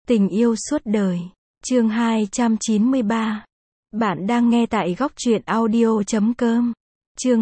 Tình yêu suốt đời. Chương 293. Bạn đang nghe tại góc truyện audio.com. Chương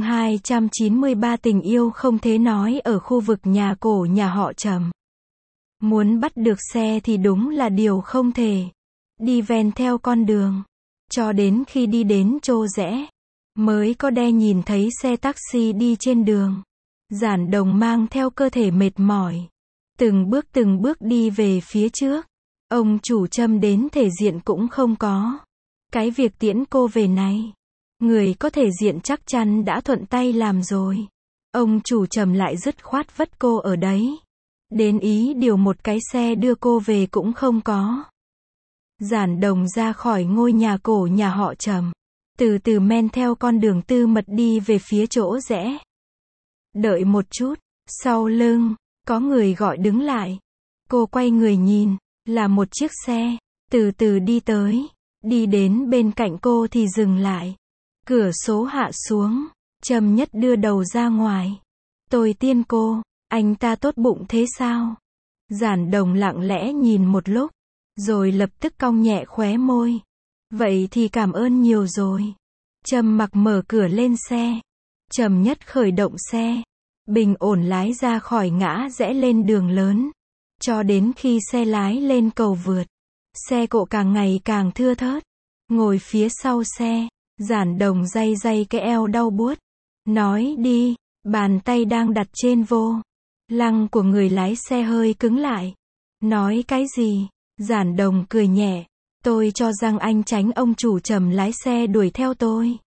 293 tình yêu không thể nói ở khu vực nhà cổ nhà họ Trầm. Muốn bắt được xe thì đúng là điều không thể. Đi ven theo con đường. Cho đến khi đi đến chỗ rẽ. Mới có đe nhìn thấy xe taxi đi trên đường. Giản Đồng mang theo cơ thể mệt mỏi. Từng bước đi về phía trước. Ông chủ Trầm đến thể diện cũng không có. Cái việc tiễn cô về này. Người có thể diện chắc chắn đã thuận tay làm rồi. Ông chủ Trầm lại dứt khoát vất cô ở đấy. Đến ý điều một cái xe đưa cô về cũng không có. Giản Đồng ra khỏi ngôi nhà cổ nhà họ Trầm. Từ từ men theo con đường tư mật đi về phía chỗ rẽ. Đợi một chút. Sau lưng, có người gọi đứng lại. Cô quay người nhìn. Là một chiếc xe. Từ từ đi tới. Đi đến bên cạnh cô thì dừng lại. Cửa sổ hạ xuống. Trầm Nhất đưa đầu ra ngoài. Tôi tiên cô. Anh ta tốt bụng thế sao? Giản Đồng lặng lẽ nhìn một lúc. Rồi lập tức cong nhẹ khóe môi. Vậy thì cảm ơn nhiều rồi. Trầm Mặc mở cửa lên xe. Trầm Nhất khởi động xe. Bình ổn lái ra khỏi ngã rẽ lên đường lớn. Cho đến khi xe lái lên cầu vượt. Xe cộ càng ngày càng thưa thớt. Ngồi phía sau xe. Giản Đồng day cái eo đau buốt. Nói đi. Bàn tay đang đặt trên vô lăng của người lái xe hơi cứng lại. Nói cái gì? Giản Đồng cười nhẹ. Tôi cho rằng anh tránh ông chủ Trầm lái xe đuổi theo tôi.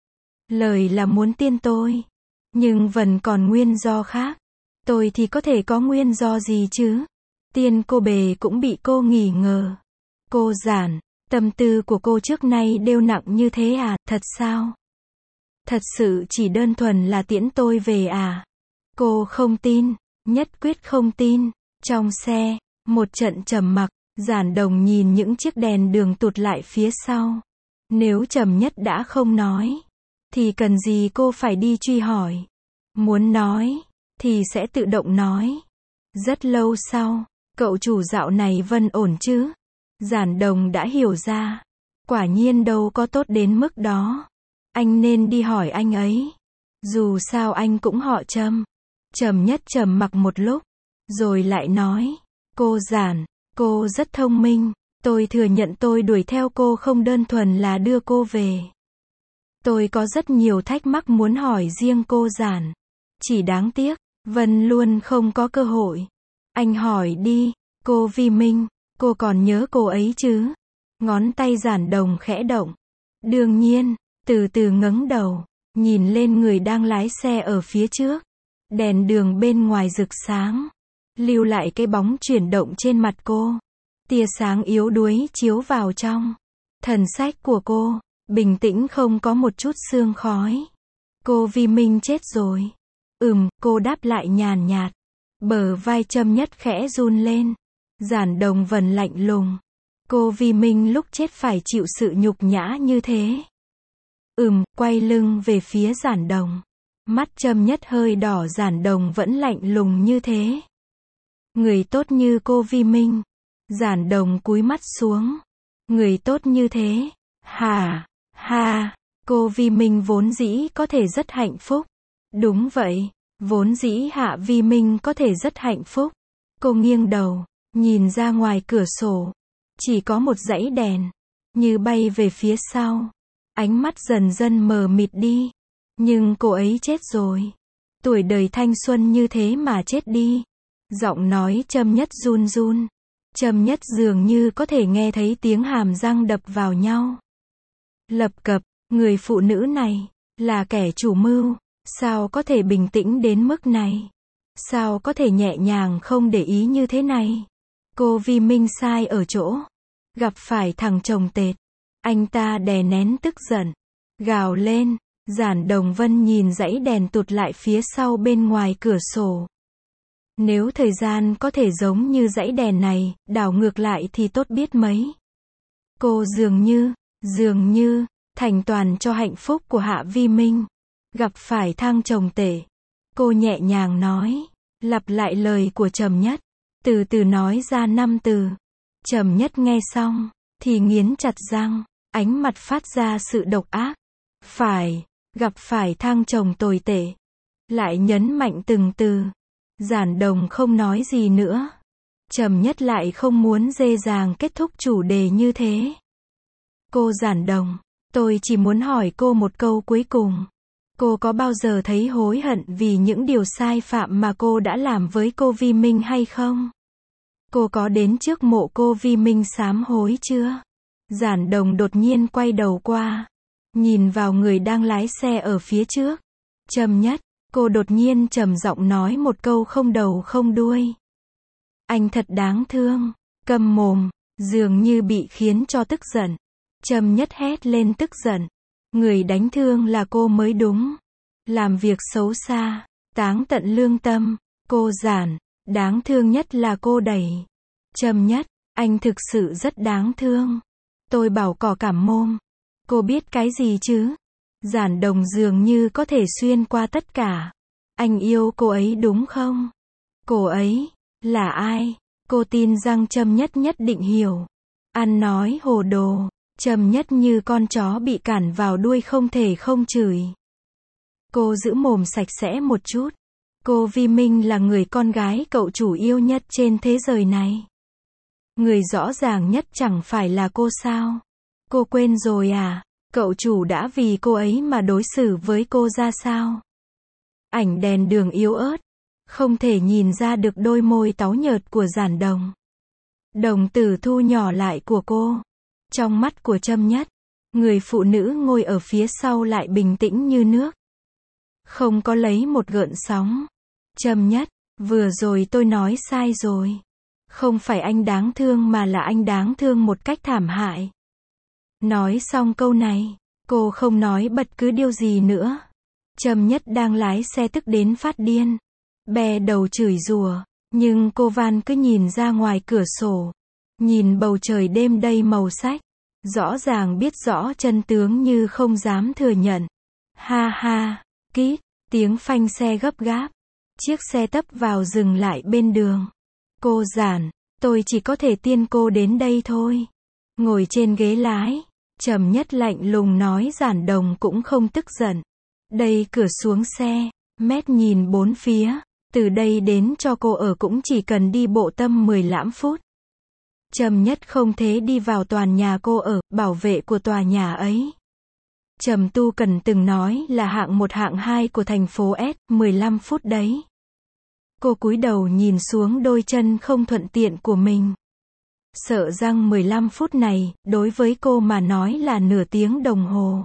Lời là muốn tiên tôi. Nhưng vẫn còn nguyên do khác. Tôi thì có thể có nguyên do gì chứ? Tiên cô bề cũng bị cô nghi ngờ. Cô Giản, tâm tư của cô trước nay đều nặng như thế à? Thật sao? Thật sự chỉ đơn thuần là tiễn tôi về à? Cô không tin, nhất quyết không tin. Trong xe, một trận trầm mặc. Giản Đồng nhìn những chiếc đèn đường tụt lại phía sau. Nếu Trầm Nhất đã không nói, thì cần gì cô phải đi truy hỏi. Muốn nói, thì sẽ tự động nói. Rất lâu sau, cậu chủ dạo này vẫn ổn chứ? Giản Đồng đã hiểu ra. Quả nhiên đâu có tốt đến mức đó. Anh nên đi hỏi anh ấy. Dù sao anh cũng họ Trầm. Trầm Nhất trầm mặc một lúc. Rồi lại nói. Cô Giản, cô rất thông minh. Tôi thừa nhận tôi đuổi theo cô không đơn thuần là đưa cô về. Tôi có rất nhiều thắc mắc muốn hỏi riêng cô Giản. Chỉ đáng tiếc, Vân luôn không có cơ hội. Anh hỏi đi, cô Vi Minh, cô còn nhớ cô ấy chứ? Ngón tay Giản Đồng khẽ động. Đương nhiên, từ từ ngẩng đầu, nhìn lên người đang lái xe ở phía trước. Đèn đường bên ngoài rực sáng, lưu lại cái bóng chuyển động trên mặt cô. Tia sáng yếu đuối chiếu vào trong. Thần sắc của cô, bình tĩnh không có một chút sương khói. Cô Vi Minh chết rồi. Cô đáp lại nhàn nhạt. Bờ vai Trầm Nhất khẽ run lên. Giản Đồng vẫn lạnh lùng. Cô Vi Minh lúc chết phải chịu sự nhục nhã như thế. Quay lưng về phía Giản Đồng. Mắt Trầm Nhất hơi đỏ. Giản Đồng vẫn lạnh lùng như thế. Người tốt như cô Vi Minh. Giản Đồng cúi mắt xuống. Người tốt như thế. Cô Vi Minh vốn dĩ có thể rất hạnh phúc. Đúng vậy. Vốn dĩ Hạ Vi Minh có thể rất hạnh phúc. Cô nghiêng đầu, nhìn ra ngoài cửa sổ. Chỉ có một dãy đèn. Như bay về phía sau. Ánh mắt dần dần mờ mịt đi. Nhưng cô ấy chết rồi. Tuổi đời thanh xuân như thế mà chết đi. Giọng nói Trầm Nhất run run. Trầm Nhất dường như có thể nghe thấy tiếng hàm răng đập vào nhau. Lập cập, người phụ nữ này, là kẻ chủ mưu. Sao có thể bình tĩnh đến mức này? Sao có thể nhẹ nhàng không để ý như thế này? Cô Vi Minh sai ở chỗ. Gặp phải thằng chồng tệt. Anh ta đè nén tức giận. Gào lên. Giản Đồng Vân nhìn dãy đèn tụt lại phía sau bên ngoài cửa sổ. Nếu thời gian có thể giống như dãy đèn này, đảo ngược lại thì tốt biết mấy. Cô dường như, thành toàn cho hạnh phúc của Hạ Vi Minh. Gặp phải thang chồng tệ. Cô nhẹ nhàng nói. Lặp lại lời của Trầm Nhất. Từ từ nói ra 5 từ. Trầm Nhất nghe xong, thì nghiến chặt răng, ánh mặt phát ra sự độc ác. Phải, gặp phải thang chồng tồi tệ. Lại nhấn mạnh từng từ. Giản Đồng không nói gì nữa. Trầm Nhất lại không muốn dễ dàng kết thúc chủ đề như thế. Cô Giản Đồng, tôi chỉ muốn hỏi cô một câu cuối cùng. Cô có bao giờ thấy hối hận vì những điều sai phạm mà cô đã làm với cô Vi Minh hay không? Cô có đến trước mộ cô Vi Minh sám hối chưa? Giản Đồng đột nhiên quay đầu qua, nhìn vào người đang lái xe ở phía trước. Trầm Nhất, cô đột nhiên trầm giọng nói một câu không đầu không đuôi. Anh thật đáng thương. Câm mồm, dường như bị khiến cho tức giận. Trầm Nhất hét lên tức giận. Người đánh thương là cô mới đúng. Làm việc xấu xa, táng tận lương tâm. Cô Giản, đáng thương nhất là cô đẩy. Trầm Nhất, anh thực sự rất đáng thương. Tôi bảo cỏ cảm môm. Cô biết cái gì chứ? Giản Đồng dường như có thể xuyên qua tất cả. Anh yêu cô ấy đúng không? Cô ấy là ai? Cô tin rằng Trầm Nhất nhất định hiểu. Ăn nói hồ đồ. Trầm Nhất như con chó bị cản vào đuôi không thể không chửi. Cô giữ mồm sạch sẽ một chút. Cô Vi Minh là người con gái cậu chủ yêu nhất trên thế giới này. Người rõ ràng nhất chẳng phải là cô sao? Cô quên rồi à? Cậu chủ đã vì cô ấy mà đối xử với cô ra sao? Ảnh đèn đường yếu ớt, không thể nhìn ra được đôi môi táu nhợt của Giản Đồng. Đồng tử thu nhỏ lại của cô. Trong mắt của Trầm Nhất, người phụ nữ ngồi ở phía sau lại bình tĩnh như nước. Không có lấy một gợn sóng. Trầm Nhất, vừa rồi tôi nói sai rồi. Không phải anh đáng thương mà là anh đáng thương một cách thảm hại. Nói xong câu này, cô không nói bất cứ điều gì nữa. Trầm Nhất đang lái xe tức đến phát điên. Bè đầu chửi rủa, nhưng cô Van cứ nhìn ra ngoài cửa sổ. Nhìn bầu trời đêm đầy màu sắc. Rõ ràng biết rõ chân tướng như không dám thừa nhận. Ha ha, kít, tiếng phanh xe gấp gáp. Chiếc xe tấp vào dừng lại bên đường. Cô Giản, tôi chỉ có thể tiên cô đến đây thôi. Ngồi trên ghế lái, Trầm Nhất lạnh lùng nói. Giản Đồng cũng không tức giận. Đẩy cửa xuống xe, mét nhìn bốn phía. Từ đây đến cho cô ở cũng chỉ cần đi bộ tầm 15 phút. Trầm Nhất không thể đi vào tòa nhà cô ở, bảo vệ của tòa nhà ấy. Trầm Tu Cần từng nói là hạng 1 hạng 2 của thành phố S, 15 phút đấy. Cô cúi đầu nhìn xuống đôi chân không thuận tiện của mình. Sợ rằng 15 phút này, đối với cô mà nói là nửa tiếng đồng hồ.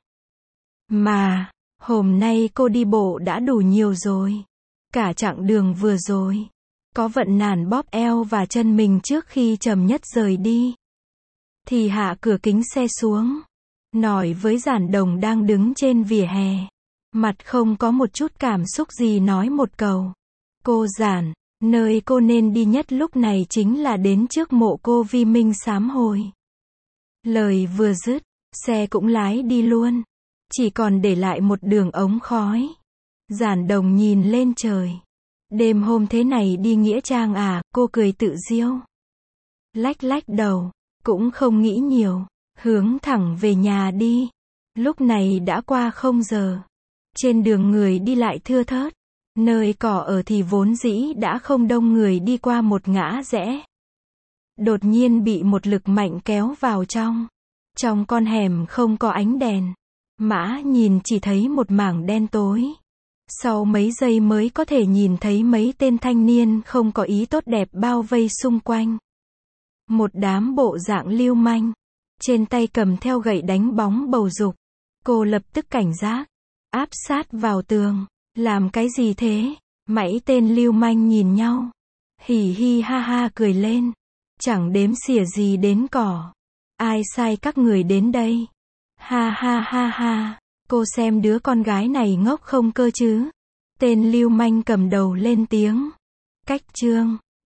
Mà, hôm nay cô đi bộ đã đủ nhiều rồi. Cả chặng đường vừa rồi, có vận nản bóp eo và chân mình trước khi Trầm Nhất rời đi. Thì hạ cửa kính xe xuống. Nói với Giản Đồng đang đứng trên vỉa hè. Mặt không có một chút cảm xúc gì nói một câu. Cô Giản, nơi cô nên đi nhất lúc này chính là đến trước mộ cô Vi Minh sám hối. Lời vừa dứt, xe cũng lái đi luôn. Chỉ còn để lại một đường ống khói. Giản Đồng nhìn lên trời. Đêm hôm thế này đi nghĩa trang à? Cô cười tự diêu. Lách lách đầu, cũng không nghĩ nhiều, hướng thẳng về nhà đi. Lúc này đã qua 0 giờ. Trên đường người đi lại thưa thớt. Nơi cỏ ở thì vốn dĩ đã không đông người đi qua một ngã rẽ. Đột nhiên bị một lực mạnh kéo vào trong. Trong con hẻm không có ánh đèn. Mã nhìn chỉ thấy một mảng đen tối. Sau mấy giây mới có thể nhìn thấy mấy tên thanh niên không có ý tốt đẹp bao vây xung quanh. Một đám bộ dạng lưu manh. Trên tay cầm theo gậy đánh bóng bầu dục. Cô lập tức cảnh giác. Áp sát vào tường. Làm cái gì thế? Mấy tên lưu manh nhìn nhau. Hỉ hi ha ha cười lên. Chẳng đếm xỉa gì đến cỏ. Ai sai các người đến đây? Ha ha ha ha. Cô xem đứa con gái này ngốc không cơ chứ? Tên lưu manh cầm đầu lên tiếng. Cách chương